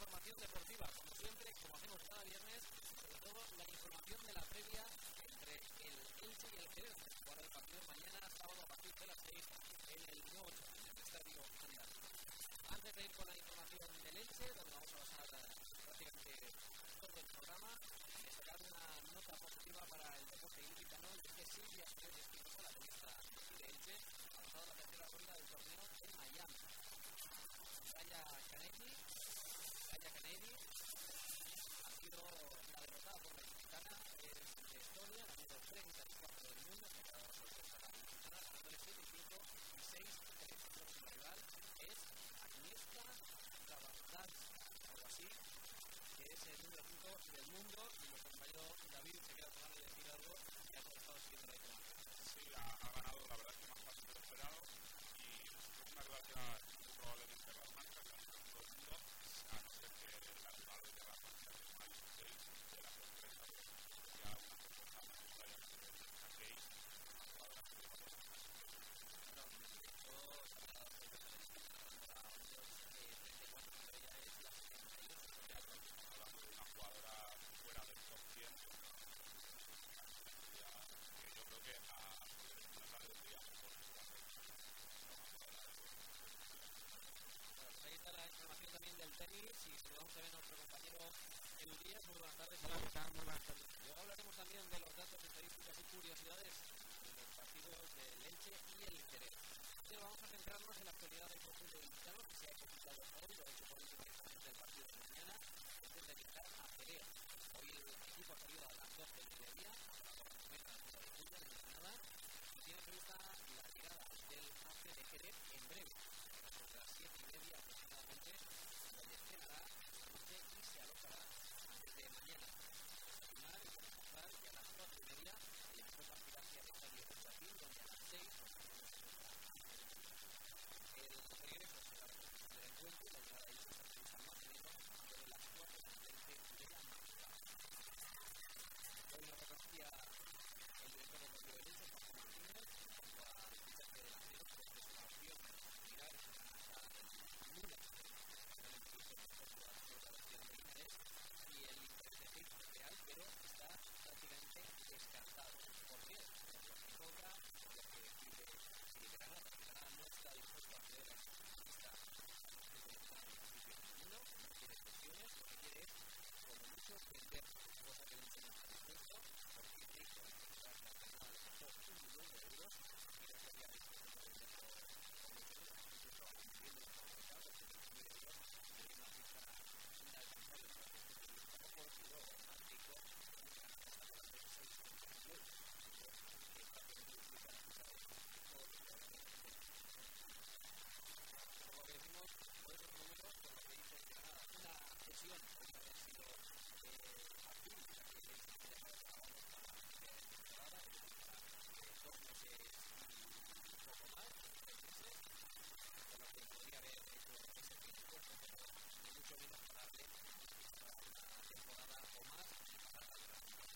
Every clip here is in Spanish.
información deportiva, como siempre, como hacemos cada viernes, sobre todo la información de la previa entre el Elche y el Jerez, que jugará el partido mañana, sábado a partir de las 6 en el nuevo estadio Andaluz. Antes de ir con la información del Elche, donde vamos a pasar prácticamente todo el programa, destacar una nota positiva para el deporte ilicitano, y es que Silvia Espinosa, la tenista de Elche, ha pasado la tercera ronda del torneo en Miami. Gaia Canelli ha sido la derrotada por la ilicitana, es de Estonia, la número 34 del mundo, que ha quedado la sorpresa a la ilicitana, ganándole 7-5 y 6-3. El próximo rival es Agnieszka Zabadanska, algo así, que es el número 5 del mundo, y nuestro compañero David se queda con ganas de decir algo, que ha estado siguiendo la información. Sí, ha ganado, la verdad es que más fácil de lo esperado, y es una rival que era muy probablemente la marca, que es el número 1 del mundo, a no ser que la rival de la marca de Mario 6 de la sorpresa de ya una sorpresa más necesaria que es la Case, una jugadora que lleva dos años. Bueno, en directo se ha dado sorpresa a unos 34, pero ella es la 78. Ya estamos hablando de una jugadora fuera del top 100, que yo creo que a una tarde vendría mejor que la Pues ahí está la información también del tenis, y saludamos también a nuestro compañero Edu Díaz. Muy buenas tardes. Hola, ¿qué tal? Muy buenas tardes. Luego hablaremos también de los datos, estadísticas y curiosidades de los partidos del Elche y el Jerez. Pero vamos a centrarnos en la actualidad del conjunto ilicitano, que se ha ejecutado hoy, lo ha hecho por antes del partido de mañana, antes de viajar a Jerez. Hoy el equipo ha salido a las 12 del mediodía, a la primera de julio de Granada, y tiene prevista la llegada del AFE de Jerez en breve, sobre las 7:30 aproximadamente, donde cenará esta noche y se alojará antes de mañana. Desayunar y almorzar, y a las 4:30 el equipo partirá hacia el estadio de Brasil, donde a las 6 el regreso será la conclusión del encuentro, y la llegada de ellos está prevista más o menos sobre las 4 de la madrugada. Hoy nos reconocía el director deportivo del Elche, Juan Martínez, en cuanto al fichaje de delanteros, pues es una opción mirar hasta el lunes, el instituto de la versión de Linares, y el interés de Gil es real, pero está prácticamente descartado. ¿Por qué? Por lo que cobra, por lo que pide Granada, porque Granada no está dispuesto a ceder a esta no quiere excepciones, lo que quiere es, como mucho, vender, cosa que el Elche no está dispuesto, porque Cristo va a encontrar la Granada le costó 1 millón de euros, y no estaría dispuesto a venderlo por mucho menos, incluso vendiéndolo por mercado, de 20.000 euros, sería una cifra inalcanzable para el Elche, porque luego más rico, está por hacer 6,5 euros, que está teniendo incluso la cifra de todos los jugadores del por lo que decimos, por esos números, por lo que dice Granada, una cesión podría haber sido fácil, ya que es que ya estaba trabajando para la temporada, es decir, para 2 meses y poco más, 3 meses, por lo que podría haber hecho ese presupuesto, pero ni mucho menos para darle para una temporada o más y para la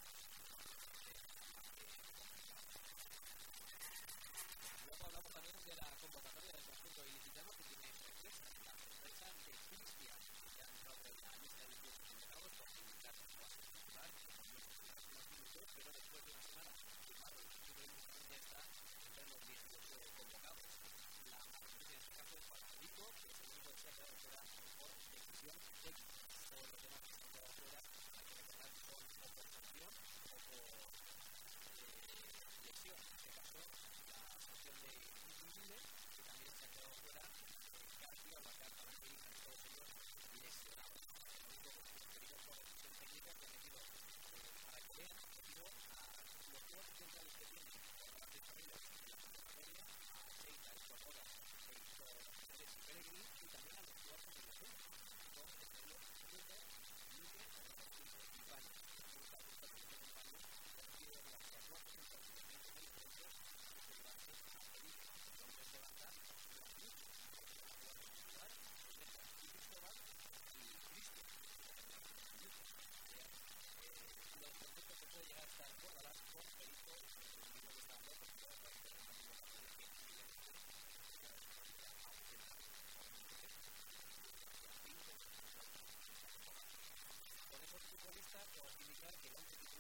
Luego hablamos también de la convocatoria del conjunto ilicitano, que tiene sorpresa, la sorpresa de Cristian, que ha entrado en la lista de 18 convocados por publicar su base titular, que también es unos minutos, pero después de una semana firmado el conjunto ilicitano ya está entre los 18 convocados. La noticia en este caso es para Rico, que es el único que se ha quedado fuera por decisión técnica. Todos los demás que se han quedado fuera, hay que recordar que son o por sanción o por lesión. En este caso, la sanción de Invincible, que también se ha quedado fuera, García, Bacar, Paranquilita, todos ellos lesionados. El único que se ha querido por decisión técnica, que ha metido para que vean, ha metido a los 4 centrales que tiene por delante de Camilo en la convocatoria, a Seita, Héctor Rodas, Héctor Pérez y Pellegrini, y también a los 4 de los centros, con Pedro Luque, Luque,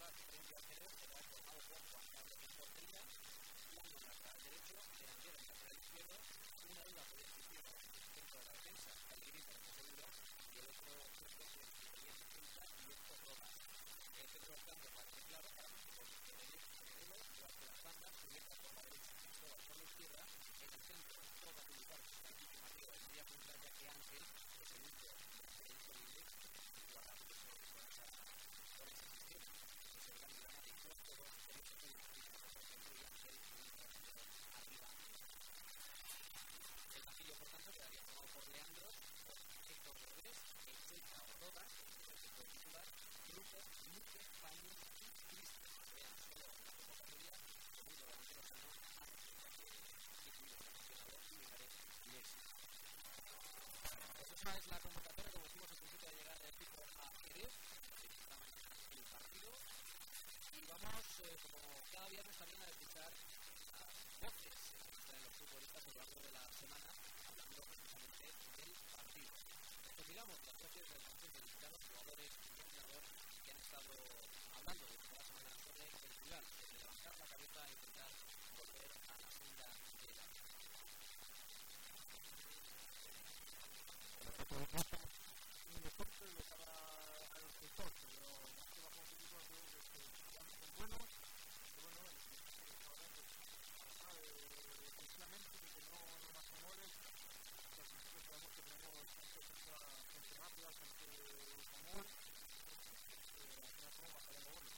Torras frente al Jerez, será formado por Juan Carlos en portería, Lando en lateral derecho, Delantero en lateral izquierdo. Una duda puede existir dentro de la defensa, Pellegrini parece seguro, y el otro puesto que sería en defensa y esto Torras. El centro del campo parece claro para nosotros, Heredero, igual que las bandas, Julieta por la derecha, Cristóbal por la izquierda, en el centro toca utilizar Francisco Mateo en media punta, ya que Ángel es el único disponible y jugará con ese sistema. Es el gran drama de todos los derechos de por ejemplo, y Ángel arriba. El banquillo, por tanto, quedaría formado por Leandro, por Héctor Rodríguez, Checha o Rodas, el que puede titular, Luque, Paño y Cristian. Vean solo la convocatoria, segundo delantero Cano, Ángel, ya que incluido el aficionado y Mijares Messi. Esa es la convocatoria, como decimos, al principio de llegar el equipo a Jerez, que está mañana el partido. Y vamos, como cada viernes, también a escuchar las voces que traen los futbolistas a lo largo de la semana, hablando precisamente del partido. Recopilamos las voces del conjunto de los jugadores y el entrenador que han estado hablando durante la semana sobre el rival, de levantar la cabeza e intentar volver a la senda de la vida. Un deporte de cara a los deportes, pero más que bajo un poquito de que son buenos, que bueno, efectivamente de que no marcan goles, pues nosotros sabemos que tenemos gente rápida, gente con gol, al final somos más allá de goles.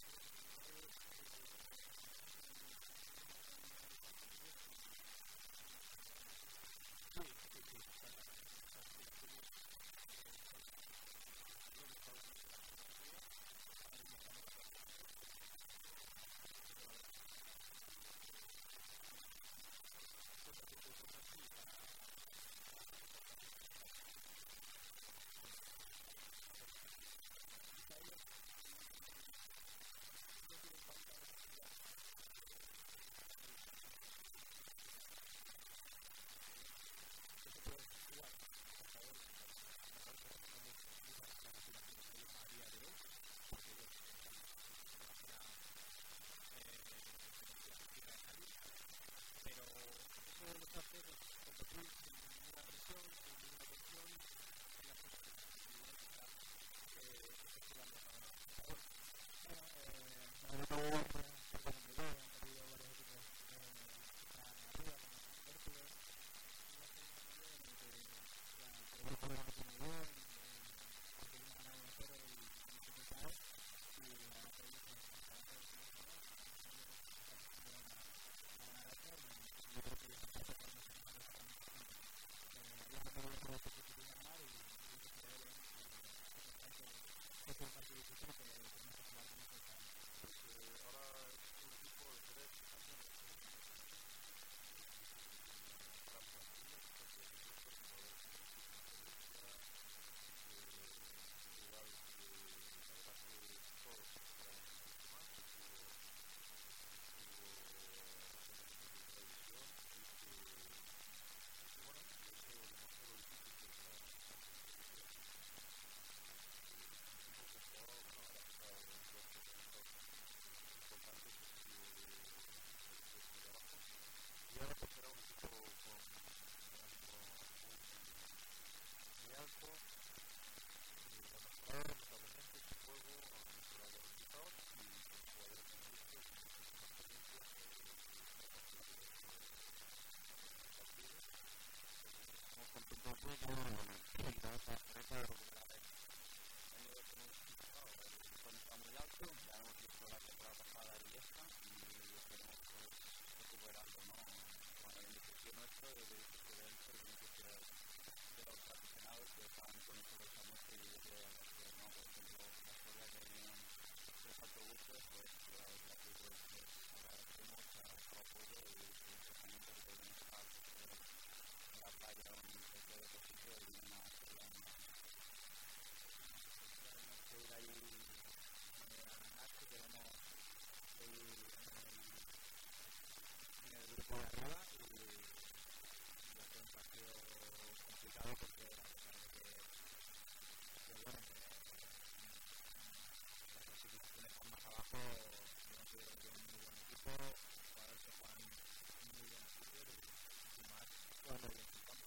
considero que es un muy buen equipo, jugadores que juegan muy bien al fútbol y más jugando bien su campo.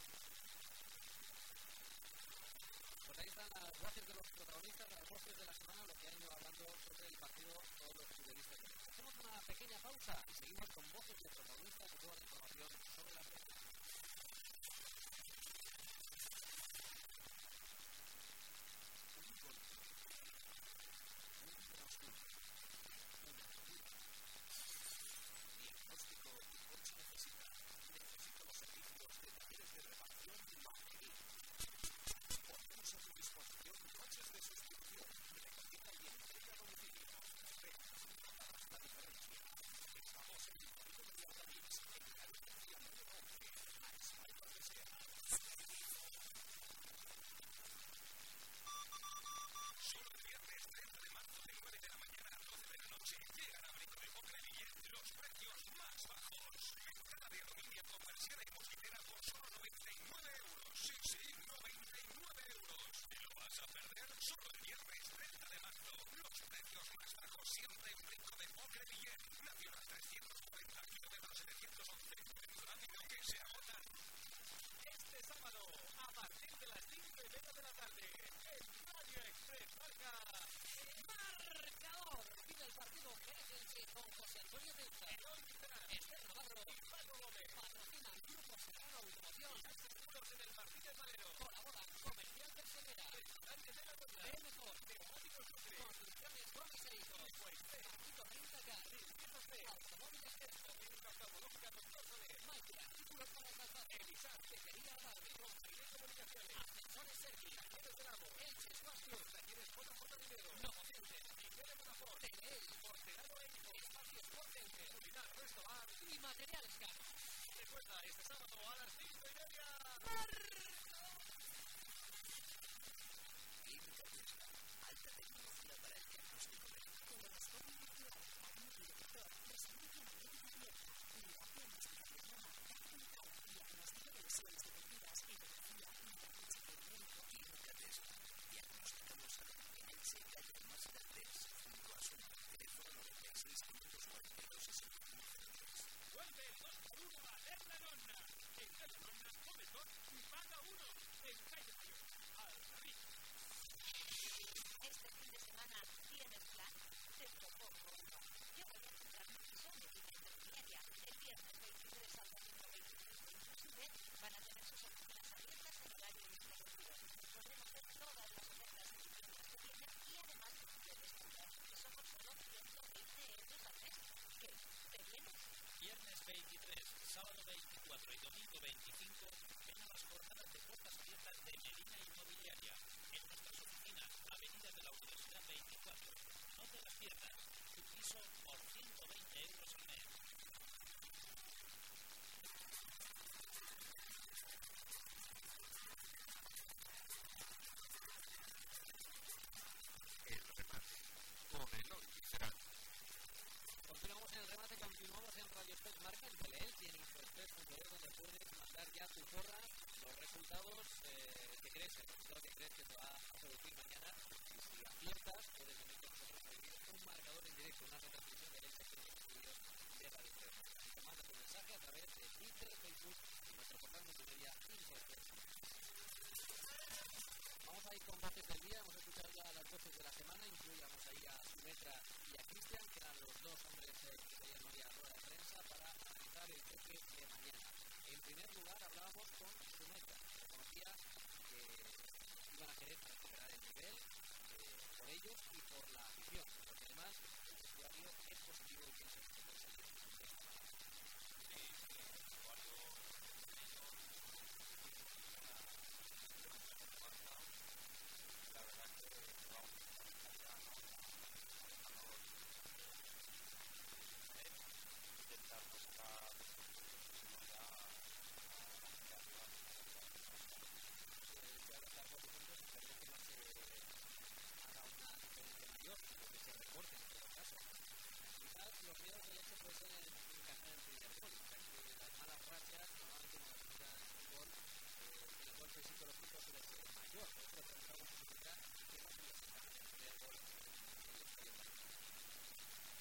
Pues ahí están las voces de los protagonistas, las voces de la semana, lo que han ido hablando sobre el partido todos los futbolistas. Hacemos una pequeña pausa y seguimos con voces de protagonistas y toda la información sobre las redes. Diagnóstico tu coche necesita. Necesito los servicios de talleres de reparación Marquerí. Ponemos a tu disposición coches de sustitución, recogida y entrega a domicilio. Ven, notarás la diferencia. Estamos en el Polígono de Altamix, en Galicia número 11, a espaldas de Sierra. Solo el viernes 30 de marzo de 9 de la mañana a 12 de la noche llegan a Abrigo de Boca de Villet los precios más bajos. Entrada de aluminio con persiana y mosquitera por solo 99 euros. Sí, 99 euros. ¿Te lo vas a perder? Solo el viernes 30 de marzo. Los precios más bajos siempre en Rico de Boca de Villet. Nacional 340 kilómetros 711. Rápido que se agotan. Este sábado, a partir de las 5:30 de la tarde, el Radio Express marca Marcador. Vive el partido Jerez-Elche con José Antonio Tenza, Esther Navarro y Paco Gómez. Patrocina el Grupo Serrano Automoción. seguros en el Martínez Valero. Colaboran Comercial Tercera, Restaurante de la Torre. Mejor, Neumáticos Sucre. Construcciones Gómez e Hijos, Partido Rentacar, Automóviles Gesco, Oftalmológica Doctor Soler. Mike, artículos para calzado, Elisar. Tejería Alarme, Compañía de Comunicaciones. Ascensores Sergi, Talleres del Lago. Elche Squash Club, Talleres JJ Dinero. Novocente, Iglesia Vodafone. Teleel, Porcelano e Hijo. Espacio Sport Center Unidad Restaurant. y Materiales Car. Recuerda, este sábado a las 5:30. Clínica Tesla, alta tecnología para el diagnóstico médico. Colonoscopio virtual, audiodetector, resonancia magnética abierta, liberación hospitalizada, dental, diagnóstico de lesiones deportivas, ecografía, intervención médico. Clínica Tesla, diagnosticamos a en el calle más grandes, junto a su teléfono 96 542 6503. Vuelve el 2x1 a Lerna Nonna. En Lerna Nonna, come 2 y paga 1. En Calle Mayor, Altamix. Este fin de semana, ¿tienes plan? Te propongo uno. Yo voy a comprar mi piso en Medina Inmobiliaria. El viernes 23 al domingo 25 inclusive van a tener sus oficinas abiertas en horario ininterrumpido. Podremos ver todas las ofertas que tienen que viene y además puedes comprar tu piso por solo 120 euros al mes. ¿Qué? ¿Te vienes? Viernes 23, sábado 24 y domingo 25 ven a las jornadas de puertas abiertas de Medina Inmobiliaria en nuestras oficinas, Avenida de la Universidad 24. No te las pierdas, tu piso por 120 euros al mes. El remate con Eloy Lizarán. Continuamos en el remate, continuamos en Radio Express Marca, en Teleel, y en InfoExpress.es, donde puedes mandar ya tu porra, los resultados que crees, el resultado que crees que se va a producir mañana. Y si aciertas, puedes venir con nosotros a vivir un marcador en directo, una retransmisión de Elche en los estudios de Radio Express. Te manda tu mensaje a través de Twitter, Facebook y nuestro portal multimedia InfoExpress. Vamos a ir con voces del día, hemos escuchado ya las voces de la semana, incluíamos ahí a Sumetra y a Cristian, que eran los dos hombres que tenían hoy a rueda de prensa para analizar el choque de mañana. En primer lugar hablábamos con Sumetra, que conocía que iban a querer recuperar el nivel por ellos y por la afición, porque además el vestuario es positivo y piensa que se puede salir de esta manera. La verdad que vamos allá, ¿no? Intentar buscar no ya hacia arriba. Se va a estar por puntos y perder que no se haga una diferencia mayor, sino que se recorte en todo caso. Quizás los miedos del Elche pueden ser encajar el primer gol, ya que las malas rachas normalmente cuando se juega en fútbol el golpe psicológico suele ser mayor. Pero preguntamos a Sumetra qué es lo que les encaja en el primer gol en el estadio.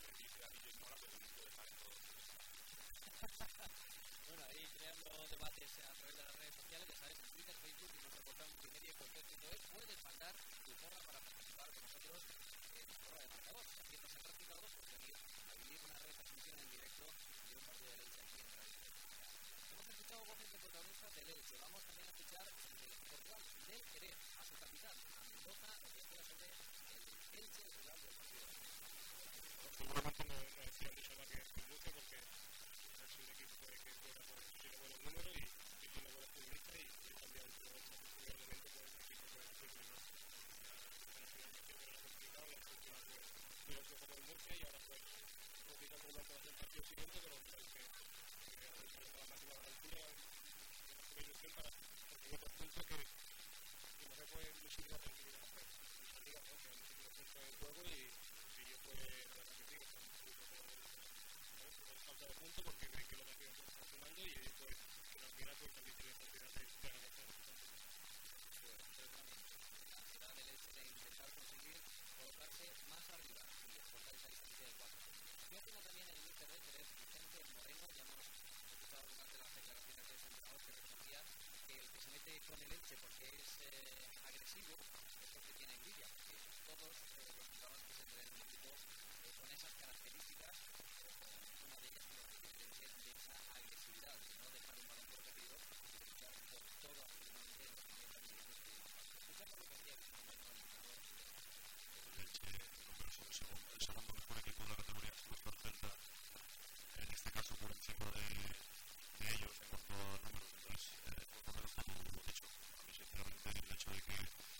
dice a DJ Mola, pero no puede estar en todo. Bueno, ahí creando debates a través de las redes sociales, ya sabes, en Twitter, Facebook y nuestro portal multimedia y cualquier.es, puedes mandar tu porra para participar con nosotros en la porra de marcador. Si empiezas en reciclados, pues venir a vivir una retransmisión en directo de un partido de Elche aquí en Radio. Hemos escuchado voces de protagonistas del Elche, vamos también a escuchar del Portugal del Jerez, a su capital, a Mendoza, el que habla sobre el Elche, el rival del partido. Seguramente no decían de Sola que Murcia porque es un equipo que juega por tiene buenos números y tiene buenos futbolistas y también el primer momento pues el equipo que fue primero. La finalización era complicado, la última pues tuvo su juego en Murcia y ahora pues quizá un momento va a ser el partido siguiente, pero creo que a pesar de la máxima altura una ilusión para conseguir otros puntos que no se puede muchísima tranquilidad hacer. Mucha liga porque hay muchísimos puntos en juego y yo pues la verdad que sí, que estamos un poquito por falta de puntos porque ven que los partidos están funcionando y ellos pues que al final pues también tienen oportunidad de ganar bastante. La ansiedad del Elche de intentar conseguir colocarse más arriba y explotar esa distancia de 4. ¿Qué opina también el míster de Jerez, Vicente Moreno? Ya hemos escuchado algunas de las declaraciones de ese entrenador que reconocía que el que se mete con el Elche porque es agresivo es porque tiene envidia, porque todos los jugadores que se ven en un equipo con esas características, una de ellas lo que tiene que ser de esa agresividad, de no dejar un balón por perdido y de luchar por todo absolutamente en los 90 minutos que escuchamos lo que decía el entrenador. El Elche, el segundo mejor equipo de la categoría absoluta Celta, en este caso por encima de ellos en cuanto a números, entonces por lo menos como dicho, a mí sinceramente el hecho de que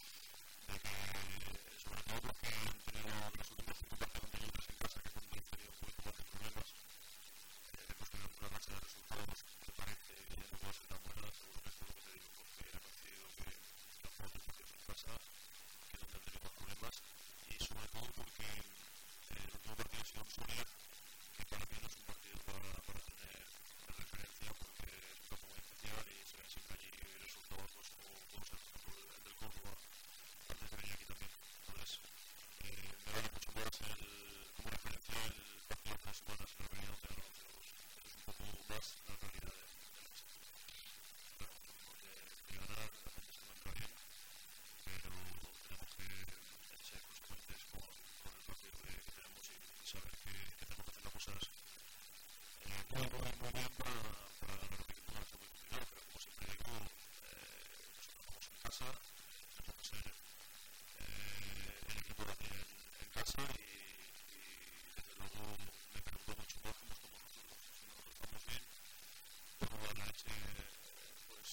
sobre todo porque han tenido las últimas 5 partidos anteriores en casa que es donde han tenido un poquito más de problemas, hemos tenido una racha de resultados que parece que ya no va a ser tan buena, seguro que esto es lo que te digo, porque ha coincidido que han jugado 3 partidos en casa, que es donde han tenido más problemas, y sobre todo porque el último partido ha sido en Soria, que para mí no es un partido para tener de referencia porque es un campo muy especial y se ven siempre allí resultados como el del Córdoba antes de venir aquí también. Entonces me vale mucho más como referencia el partido de las semanas que lo venía donde ganaron 0-2. Es un poco más la realidad del Elche. Claro, tenemos que ganar, la gente se encuentra bien, pero tenemos que ser consecuentes con el partido que tenemos y saber que tenemos que hacer las cosas muy bien para ganar un equipo que va a ser muy complicado, pero como siempre digo, nosotros vamos en casa, tenemos que ser el equipo de hacer en casa y desde luego me pregunto mucho más cómo estamos nosotros. Si nosotros estamos bien, bueno, a la Elche pues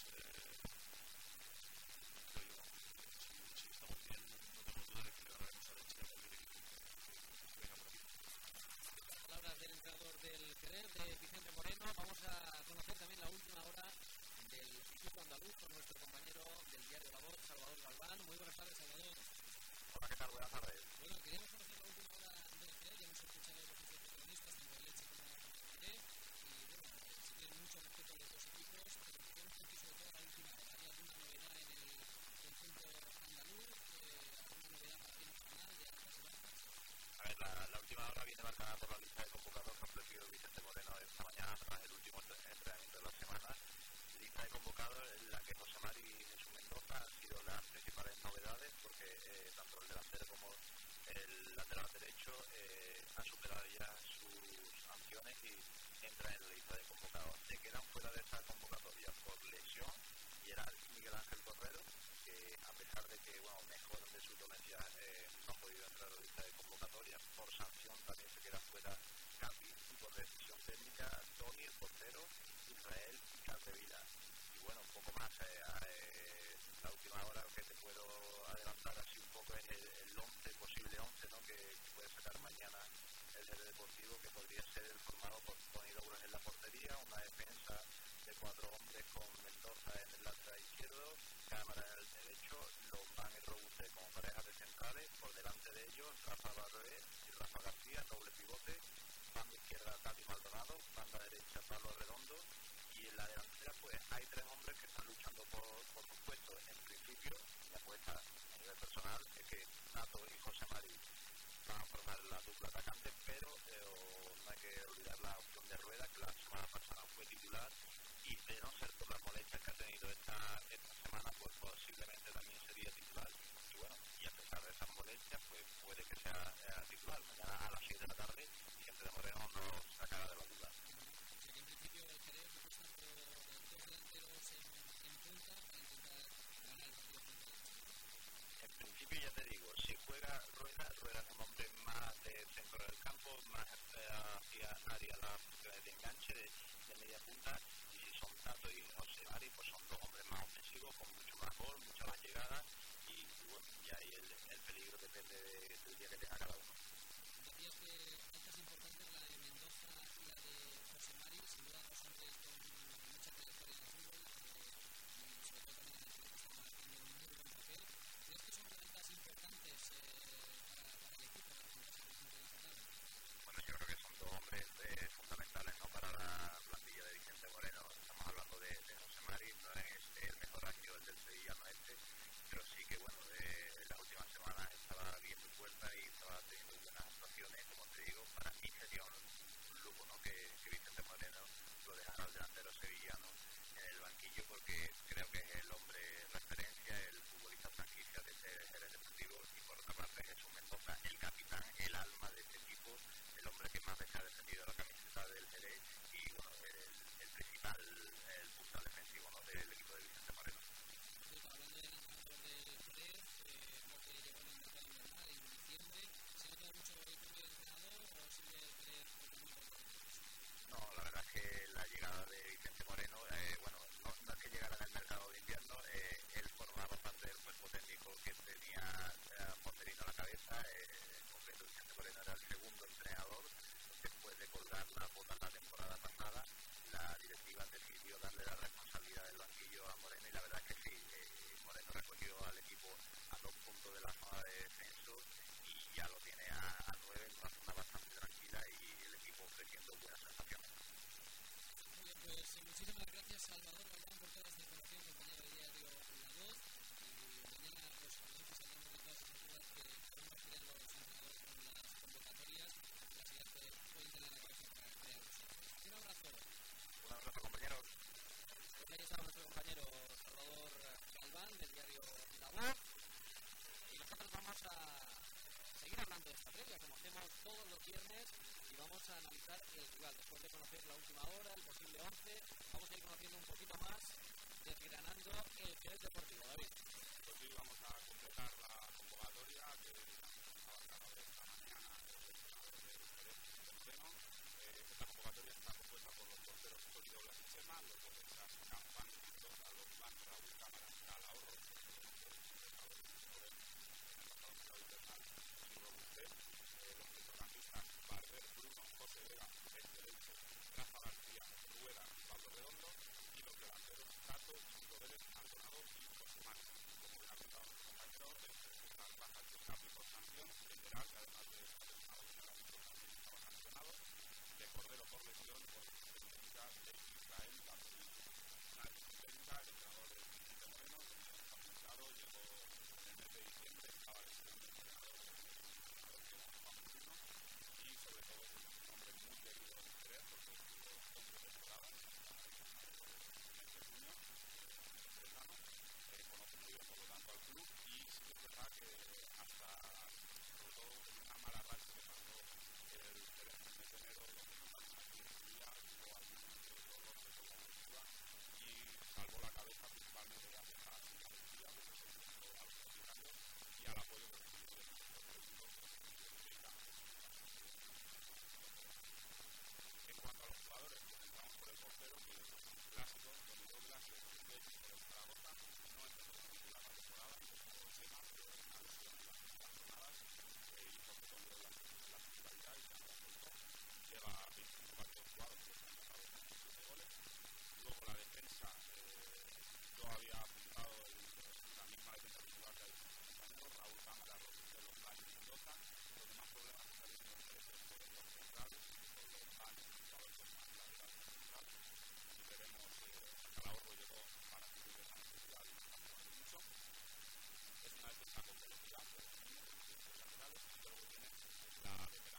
si estamos bien, no tengo duda de que le ganaremos a la Elche a cualquier equipo que venga por aquí. Palabras del entrenador del Jerez, de Vicente Moreno. Vamos a conocer también la última hora del equipo andaluz con nuestro compañero del diario La Voz, Salvador Galván. Muy buenas tardes, Salvador. Hola, ¿qué tal? Buenas tardes. Bueno, queríamos conocer la última hora del Jerez, ya hemos escuchado los protagonistas, tanto el Elche como el Jerez, y bueno, se tiene mucho respeto de los dos equipos, pero queremos conocer sobre todo la última hora. ¿Hay alguna novedad en el conjunto andaluz? ¿Alguna novedad para fin nacional de altas y bajas? A ver, la última hora viene marcada por la lista de convocados que ha ofrecido Vicente Moreno esta mañana tras el último entrenamiento de la semana. Lista de convocados en la que José Mari y Jesús Mendoza han sido las principales novedades porque tanto el delantero como el lateral derecho han superado ya sus sanciones y entran en la lista de convocados. Se quedan fuera de esta convocatoria por lesión y era Miguel Ángel Correro, que a pesar de que mejoran de sus dolencias no ha podido entrar a la lista de convocatoria. Por sanción también se queda fuera Capi y por decisión técnica Toni, el portero, Israel y Capdevila. Y bueno, un poco más. La última hora que te puedo adelantar así un poco es el 11, posible 11, ¿no? que puede sacar mañana el Jerez Deportivo, que podría ser el formado por Toni Douras en la portería, una defensa de 4 hombres con Mendoza en el lateral izquierdo, Cámara en el derecho, Lombán y Robuste como parejas de centrales, por delante de ellos Rafa Barroé y Rafa García, doble pivote, banda izquierda Tati Maldonado, banda derecha Pablo Redondo, y en la delantera pues hay 3 hombres que están luchando por sus puestos. En principio, la apuesta a nivel personal es que Nato y José Mari van a formar la la dupla atacante, pero no hay que olvidar la opción de Rueda, que la semana pasada fue titular, y de no ser por las molestias que ha tenido esta semana, pues posiblemente también sería titular. Y bueno, y a pesar de esas molestias, pues puede que sea titular. Mañana a las 6 de la tarde, Vicente de Moreno nos sacará de la duda. O sea que en principio el Jerez apuesta por dos delanteros en punta para intentar ganar el partido frente al Elche. En principio, ya te digo, si juega Rueda es un hombre más de centro del campo, más hacia área las funciones de enganche, de media punta, y si son Tato y José Mari, pues son dos hombres más ofensivos, con mucho más gol, mucha más llegada, y bueno, y ahí el peligro depende del día que tenga cada uno. Decías que estas importantes, la de Mendoza y la de José Mari, sin duda dos hombres con mucha trayectoria en el fútbol, y sobre todo también en el fútbol están haciendo un muy buen papel. ¿Crees que son herramientas importantes para el equipo, para afrontar ese conjunto de la jornada? Bueno, yo creo que son dos hombres fundamentales, ¿no?, para la plantilla de Vicente Moreno. Estamos hablando de José Mari, no es el mejor año el del sevillano pero sí que bueno, en las últimas semanas estaba bien de fuerza y estaba teniendo buenas actuaciones. Como te digo, para mí sería un lujo, ¿no?, que Vicente Moreno lo dejara al delantero sevillano en el banquillo, porque creo que es el hombre referencia, el futbolista franquicia de ese Jerez Deportivo, y por otra parte Jesús Mendoza, el capitán, el alma de este equipo, el hombre que más veces ha defendido la camiseta del Jerez y bueno, el principal, el puntal defensivo, ¿no?, del equipo de Vicente Moreno. Hablando del entrenador del Jerez, porque llegó en el mercado invernal en diciembre, ¿se nota mucho el cambio de entrenador o sigue el Jerez con el mismo entrenador? No, la verdad es que la llegada de Vicente Moreno, bueno, no es que llegara en el mercado de invierno, él formaba parte del cuerpo técnico que tenía Ponderino a la cabeza. En concreto, Vicente Moreno era el segundo entrenador. Después de colgar la bota la temporada pasada, la directiva decidió darle la responsabilidad del banquillo a Moreno, y la verdad es que sí, Moreno recogió al equipo a 2 puntos de la zona de descenso y ya lo tiene a 9 en una zona bastante tranquila, y el equipo ofreciendo buenas sensaciones. Muy bien, pues muchísimas gracias, Salvador Galván, por toda esta información, compañero de diario La Voz, y mañana pues saldremos de todas esas dudas que aún nos crean los entrenadores con las convocatorias, las ideas que pueden tener la cabeza para crear los jugadores. Un abrazo. Un abrazo, compañeros. Pues ahí estaba nuestro compañero Salvador Galván del diario La Voz, y nosotros vamos a seguir hablando de esta previa como hacemos todos los viernes, y vamos a analizar el rival. Después de conocer la última hora, el posible 11, vamos a ir conociendo un poquito más, desgranando el Jerez Deportivo. David. Pues sí, vamos a completar la convocatoria que estaba acabada esta mañana el entrenador del Jerez de Moreno. Esta convocatoria está compuesta por los porteros Sólido Blas y Chema, los defensas Campán y Mendoza, los Van, Raúl Cámara, Calahorro, en el pasado mercado invernal, y Robustet, los centrocampistas Barber, Bruno, José Vega, Elche, Rafa García, Rueda, Pablo Redondo, y los delanteros Tato, Íñigo Vélez, Maldonado y José Mari. Como bien ha contado nuestro compañero, las bajas de Capi por sanción, Enteral, que además de estar lesionado en el ámbito también estaba sancionado, de Cordero por lesión, por técnica de Israel Barcelona. Una decisión técnica, el entrenador de Vicente Moreno, como ya está comentado, llegó en el mes de diciembre, estaba lesionando el entrenador que es Juan Bruno, y sobre todo es un hombre muy querido en Jerez, porque estuvo 11 temporadas en el mes de junio, conoce muy bien por lo tanto al club, y sí que es verdad que hasta sobre todo en una mala racha que pasó el Jerez en el mes de enero, donde no ganó una directiva, tuvo algunos dolor de la directiva y salvó la cabeza principalmente gracias a la directiva, que se presentó a los propietarios y al apoyo que recibió del equipo político En cuanto a los jugadores, comenzamos por el portero, que es un clásico, Tony Douglas, de Betis por el Zaragoza. No empezó con titular la temporada, empezó Chema, pero una lesión en las últimas jornadas, y porque Tony Douglas es la titularidad y ya no la soltó. Lleva 25 partidos jugados, que está empezado con 7 goles. Luego la defensa, yo había apuntado la misma defensa titular que ha dicho mi compañero, Raúl Cámara, Robustet, Los Van y Mendoza. Los demás problemas que está teniendo el Jerez es por los centrales, por los Van y jugadores más laterales centrales. Y veremos, Calahorro llegó para cubrir esa necesidad y no está jugando mucho. Es una defensa con velocidad, pero tiene laterales, y luego tiene la veteranía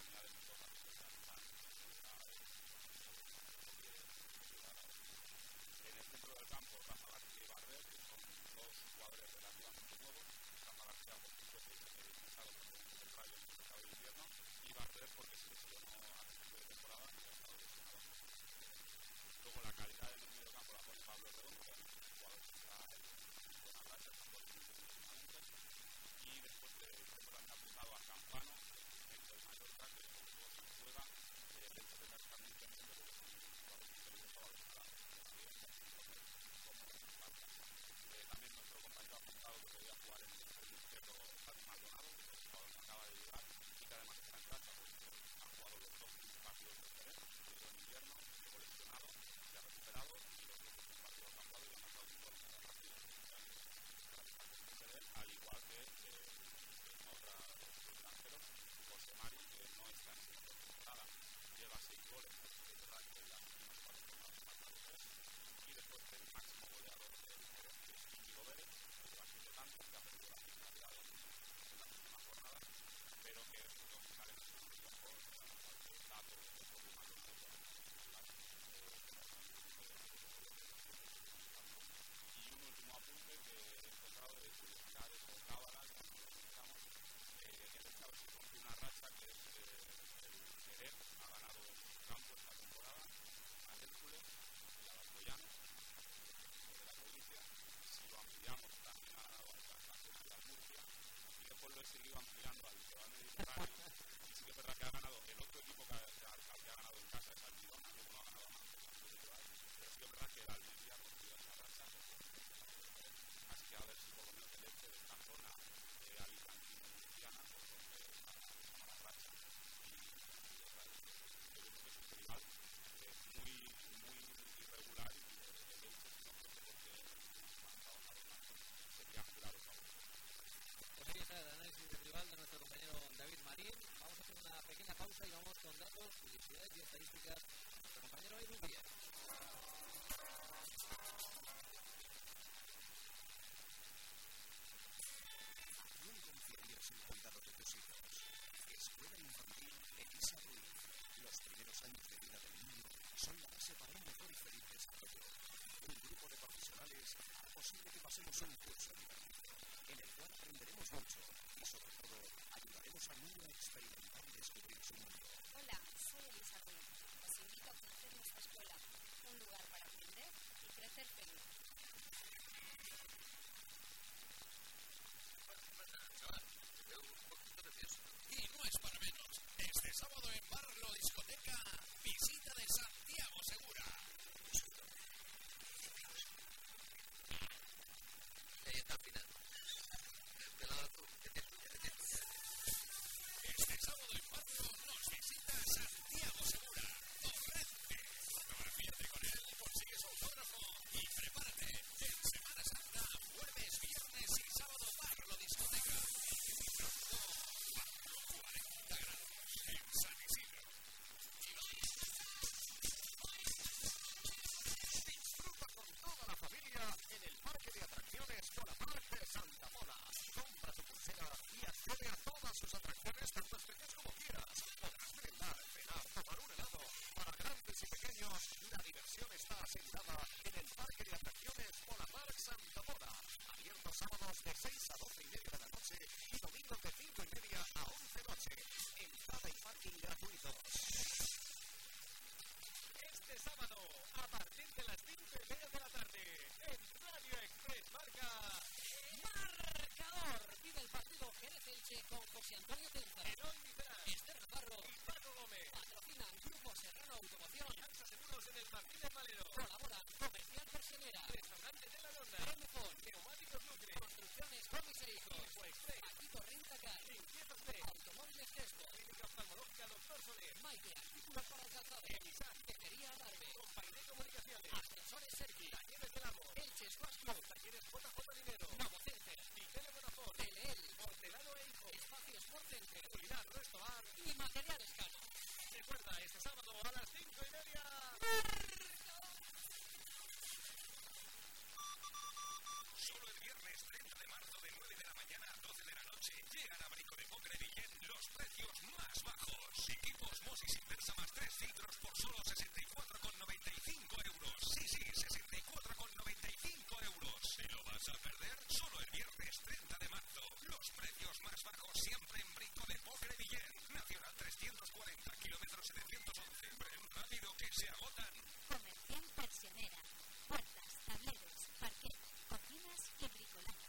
centro del campo, Rafa García y Barber, que son dos jugadores relativamente nuevos. Rafa García, por supuesto, que se ha ingresado con el Rayo en el mercado de invierno, y Barber porque se lesionó a principio de temporada y ha estado lesionado. Luego la calidad del medio campo la pone Pablo Redondo, que es un jugador que está en buena racha, está por últimamente. Y después también ha apuntado a Campano, el del Mallorca, que sobre todo se juega. El hecho de estar muy pendiente porque es un jugador muy peligroso a los parados. También nuestro compañero ha apuntado que podía jugar en el extremo izquierdo Javi Maldonado, que es un jugador que acaba de llegar y que además está en racha porque ha jugado los dos partidos de Jerez, en invierno, llegó lesionado, se ha recuperado y los dos partidos han jugado y han marcado un gol en cada partido. Al igual que otros delanteros, José Mari, que no está en segunda temporada, lleva 6 goles, es verdad que en las últimas 4 jornadas ha marcado 3, y después el máximo goleador del Jerez, que es Íñigo Vélez, que lleva 7 tantos, que ha perdido la titularidad en las últimas jornadas, pero que no sale en el segundo tiempo, dato de que fue más de y un último apunte que he encontrado de curiosidades o cábalas cuando lo comentamos, el hecho de que rompe una racha que es el Jerez ha ganado en su campo esta temporada al Hércules y al Alcoyano de la provincia. Si lo ampliamos también ha ganado al Transnacional y al Murcia, y después lo he seguido ampliando al Litoral Mediterráneo, y sí que es verdad que ha ganado el otro equipo que ha ganado en casa es al Girona, luego no ha ganado más pero sí que es verdad que el Almería ha conseguido esa racha. Así que a ver si por lo menos el hecho de esta zona alicantina y murciana pues rompe esa mala racha. Y yo creo que es un rival muy irregular y el hecho si no fuese porque ha trabajado más sería claro favorito. Pues ahí está el análisis del rival de nuestro compañero David Marín. Vamos a hacer una pequeña pausa y vamos con datos, curiosidades y estadísticas de nuestro compañero Edu Díaz. No confiarías el cuidado de tus hijos. Escuela Infantil Elisa Ruiz. Los primeros años de vida del niño son la base para un mejor y feliz desarrollo. Un grupo de profesionales hará posible que pasemos un curso divertido, en el cual aprenderemos mucho y, sobre todo, ayudaremos al niño a experimentar y descubrir su mundo. Hola, soy Elisa Ruiz. Os invito a conocer nuestra escuela, un lugar para aprender y crecer feliz. Y no es para menos. Este sábado en Barlo Discoteca, visita de Santiago Segura. Este sábado en Barlo nos visita Santiago Segura. Torrente. Fotografíate con él, consigue su autógrafo y prepárate. En Semana Santa, jueves, viernes y sábado Barlo Discoteca. Barlo 40 grados en San Isidro. Disfruta con toda la familia en el parque de atracciones Polapark de Santa Pola. Compra tu pulsera y accede a todas sus atracciones, tanto pequeñas como quieras. Podrás merendar, cenar, tomar un helado. Para grandes y pequeños, la diversión está asegurada en el parque de atracciones Polapark Santa Pola. Abierto sábados de 6 a 12:30 de la noche y domingos de 5:30 a 11 noche. Entrada y parking gratuitos. Este sábado, a partir de las 5:30 de la tarde, en Radio Express marca Marcador. Vive el partido Jerez-Elche con José Antonio Tenza, Eloy Micerán, Esther Navarro y Paco Gómez. patrocinan Grupo Serrano Automoción. Alianza Seguros en el Martínez Valero. Colabora Comercial Persianera, Restaurante de la Ronda. Remefon, Neumáticos Lucre. Construcciones Gómez e Hijos, Info Express. Activo Rentacar, Limpiezas Tech. Automóviles Crespo, Clínica Oftalmológica Doctor Soler. Maite Artículos para el calzado, Emisan. Tejería Alarme, Compañía de Comunicaciones. Ascensores Sergi, Talleres del Amo. Elche Squash Club, Talleres JJ Dinero. Novo Center, Vitele Bonafort. LL, Hortelano e Hijo. Espacio Sport Center Cuidar Restaurant. y Materiales Cano. Recuerda, este sábado a las 5:30. Solo el viernes 30 de marzo de 9 de la mañana a 12 de la noche llegan a Brico de Póker Guillén los precios más bajos. Equipos Mosis Inversa más 3 filtros por solo 64,95 euros. Sí, 64,95 se agotan. Comercial Persianera. Puertas, tableros, parquet, cocinas y bricolaje.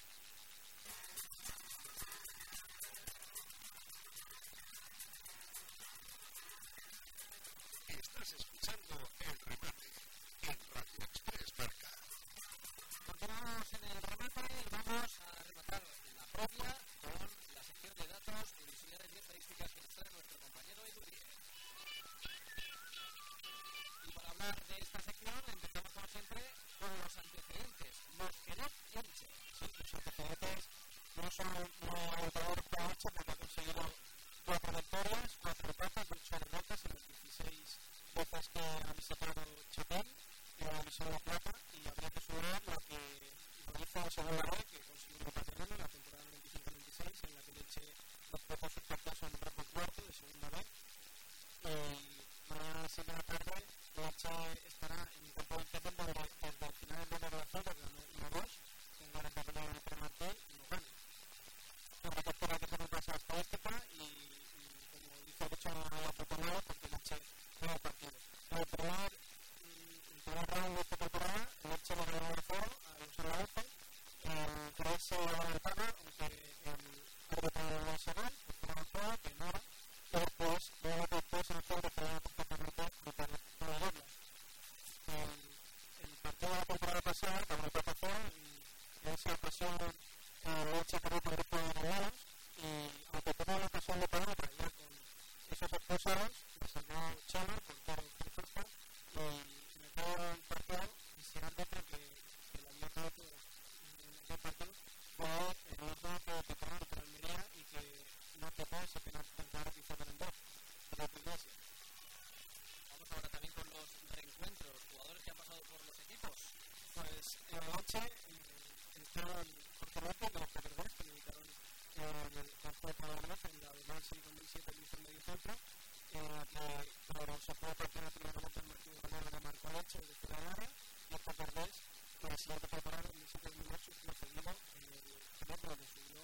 Estás escuchando El Remate en Radio Express Marca. Continuamos en el remate y vamos a rematar la previa con la sección de datos, curiosidades y estadísticas que nos trae nuestro compañero Edu Díez. Y para hablar de esta sección empezamos como siempre con los antecedentes, los Jerez Elche. Sí, los antecedentes no son muy alentadores para Elche porque ha conseguido 4 victorias, 4 empates, 8 derrotas en las 16 veces que ha visitado Chapén en la división de plata, y habría que sumar lo que lo hizo en segunda vez, que consiguió un empate en la temporada 95-96, en la que Elche disputó su fracaso en el grupo cuarto de segunda vez. Mañana a las 7 de la tarde Elche estará en el campo de Cepel, donde desde el final del mes de octubre ganó 1-2 con ganas de pelear entre Martel y no gana. Habrá que esperar que se repase la estadística y como dice el hecho, no haya proponado porque el Elche no ha partido. En el primer round de esta temporada, el Elche le ganó 1-0 a los Alaveses. El 3 se adelantaba, aunque el árbitro no se ve, porque no juega, que no era. Y después, en el tiempo, tenía perfectamente para Douglas. El partido de la temporada pasada, con el 4-0, y en esa ocasión el Elche perdió por grupo de goleados, y aunque tuvo la ocasión de pelota ya con esos expulsados, le salió Chava, el portero Cristofa, y me quedó el partido ese árbitro que lo había caído en aquel partido fue el mismo que paró contra Almería y que no tocó ese penal tan claro que hizo Berendor, pero que Iglesias. Vamos ahora también con los reencuentros, jugadores que han pasado por los equipos. Pues en la noche entraron Jorge López de los Peterborough, que le dedicaron en el conjunto de Madrid en la de Mansi 2007 que hizo el medio centro, pero se fue a partir del primer momento del Martín Valero de Marco Leche de Ciudad Lara, y hasta Cordés, que la siguiente temporada en 2007-2008 estuvo seguido en el Jerez, donde subió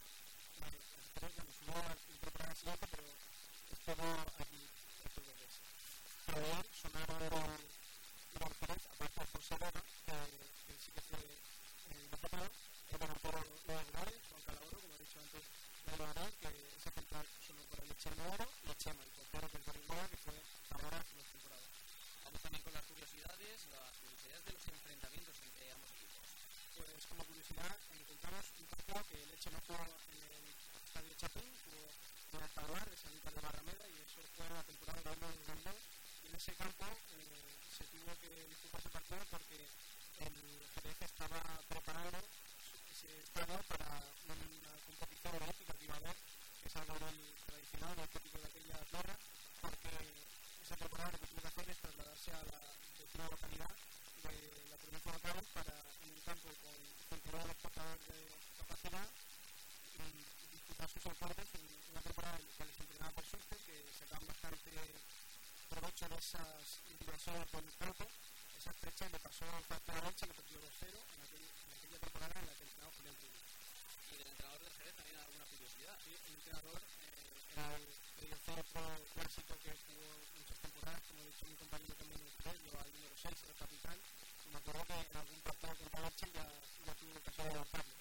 la temporada siguiente, pero estuvo allí estos 2 meses. También sonaron del Jerez, aparte de José Vera, que sí que fue destacado, el delantero Luis Gárez, Juan Calaboro, como he dicho antes, Luis Gárez, que esa central sonó por el Eche Nuevo, y Chema, el portero que es Garingoa, que fue ahora hace 2 temporadas. Vamos también con las curiosidades de los enfrentamientos entre ambos equipos. Pues como curiosidad, encontramos un partido que el Elche no jugó en el Estadio Chapín, jugó en el Palmar de San Lucas de Barrameda, y eso fue en la temporada de 2022, y en ese campo se tuvo que disputar ese partido porque el Jerez estaba preparando ese estadio para una competición olímpica que iba a haber, que es algo muy tradicional, muy típico de aquella tierra, porque esa temporada lo que tuvo que hacer es trasladarse a la vecina localidad de la provincia de Cádiz para, en un campo con 59 espectadores de capacidad, disputar sus encuentros en una temporada que les entrenaba por suerte, que sacaban bastante provecho de esas dimensiones del campo. Esa fecha le pasó a Factor Elche, que perdió 2-0 en aquella temporada en la que entrenaba Julián Pino. Y del entrenador del Jerez también hay alguna curiosidad. Sí, el entrenador era el mediocentro clásico que jugó muchas temporadas, como ha dicho mi compañero también en el Jerez, lleva el número 6, era capitán, y me acuerdo que en algún partido contra Elche ya tuvo ocasión de lanzarlo.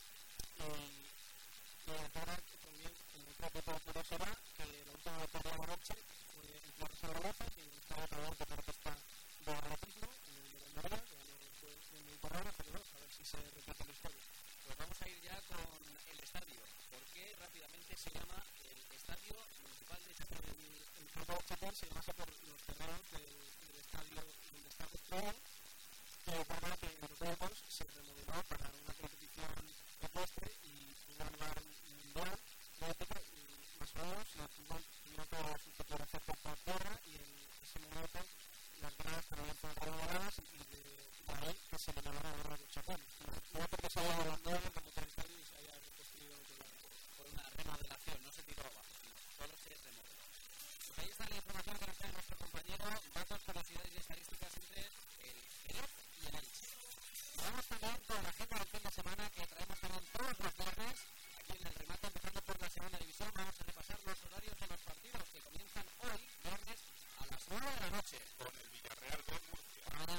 Y ahora también, en otro tipo de curiosidad, que la última victoria de Elche fue en Flores Zaragoza, que estaba también deportista de atletismo, en el de Almería, que ganó en el Corona, pero a ver si se repite la historia. Pues vamos a ir ya con el estadio. ¿Por qué rápidamente se llama el Estadio Municipal de Chapín? El campo de Chapín se llama por los terrenos del estadio donde está construido, que es verdad que en los tiempos se remodeló para una competición ecuestre y tuvo lugar mundial de época, y más o menos tuvieron todas sus fotografías por tierra, y en ese momento las gradas también fueron remodeladas, y de ahí que se le llamaron ahora los Chapín. No porque se haya abandonado como territorio y se haya reconstruido por una remodelación, no se tiró abajo, sino solo se remodeló. Pues ahí está la información que nos trae nuestro compañero, datos, curiosidades y estadísticas entre el Jerez y el Elche. Y vamos también con la agenda del fin de semana que traemos también todos los viernes aquí en el remate, empezando por la segunda división. Vamos a repasar los horarios de los partidos que comienzan hoy, viernes, a las 9 de la noche. Con el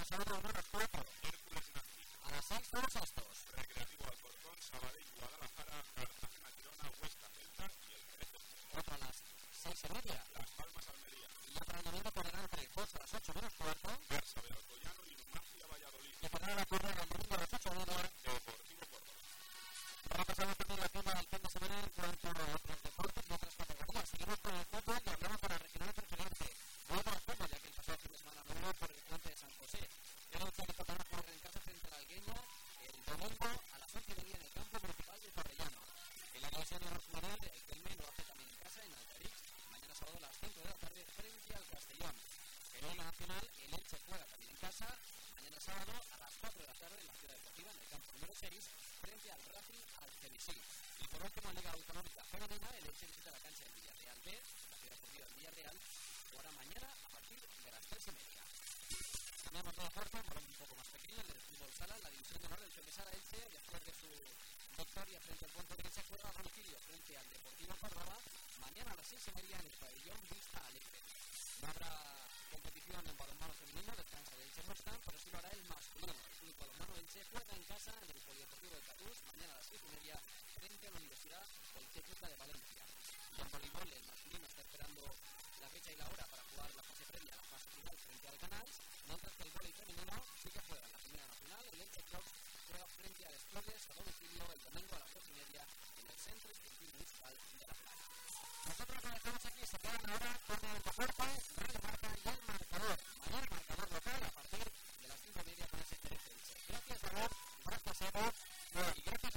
sábado 1 a las 4. Hércules Náutico. A las 6 todos estos. Recreativo Alcorcón, Sabadell, Guadalajara, Cartagena, Girona, Huesca, Celta y el Jerez. Otro a las 6:30. Las Palmas, Almería. Y ya para el domingo podrán entre 2 a las 8 menos cuarto. Barça de Alcoyano y Numancia, Valladolid. Y podrán ocurrir el domingo a las 8:30. Deportivo Córdoba. Repasamos también la agenda del fin de semana en cuanto a otros deportes y otras categorías. Seguimos con el fútbol y hablamos para regional preferente. Vuelvo al fútbol, ya que el pasado fin de semana no hubo por el puente de San José. El Elche le tocará jugar en casa frente a la Algueña el domingo a las 11:30 en el campo municipal de Torrellano. En la división de Rosmarel, el Kelme lo hace también en casa en Altarix. Mañana sábado a las 5 de la tarde frente al Castellón. En la nacional, el Elche juega también en casa. Mañana sábado a las 4 de la tarde en la Ciudad Deportiva, en el campo número 6, frente al Racing Algerisí. Y por último, en Liga Autonómica Femenina, el Elche visita la cancha del Villarreal B, la Ciudad Deportiva del Villarreal, jugará mañana a partir de las 3:30. Cambiamos de deporte, un balón un poco más pequeño, el del fútbol sala, la división de honor del Femesara Elche, después de su victoria frente al Pontevedra, juega a domicilio frente al Deportivo Córdoba, mañana a las 6:30 en el pabellón Vista Alegre. No habrá competición en balonmano femenino, descansa de Elche Mostan, pero sí lo hará el masculino. El club balonmano Elche juega en casa en el Polideportivo de Carrús, mañana a las 7:30 frente a la Universidad Politécnica de Valencia. Y en voleibol, el masculino está esperando la fecha y la hora para jugar la fase previa a la fase final frente al Canals, mientras que el voleibol femenino sí que juega en la primera nacional. El Elche Club juega frente a Estudios a domicilio el domingo a las 2:30 en el Centro Esportivo Municipal de La Playa. Nosotros nos dejamos aquí, se quedan ahora con el deporte, Radio Marca y el marcador. Mañana marcador local a partir de las 5:30 con ese Jerez Elche. Gracias, David. Gracias, Evo. Y gracias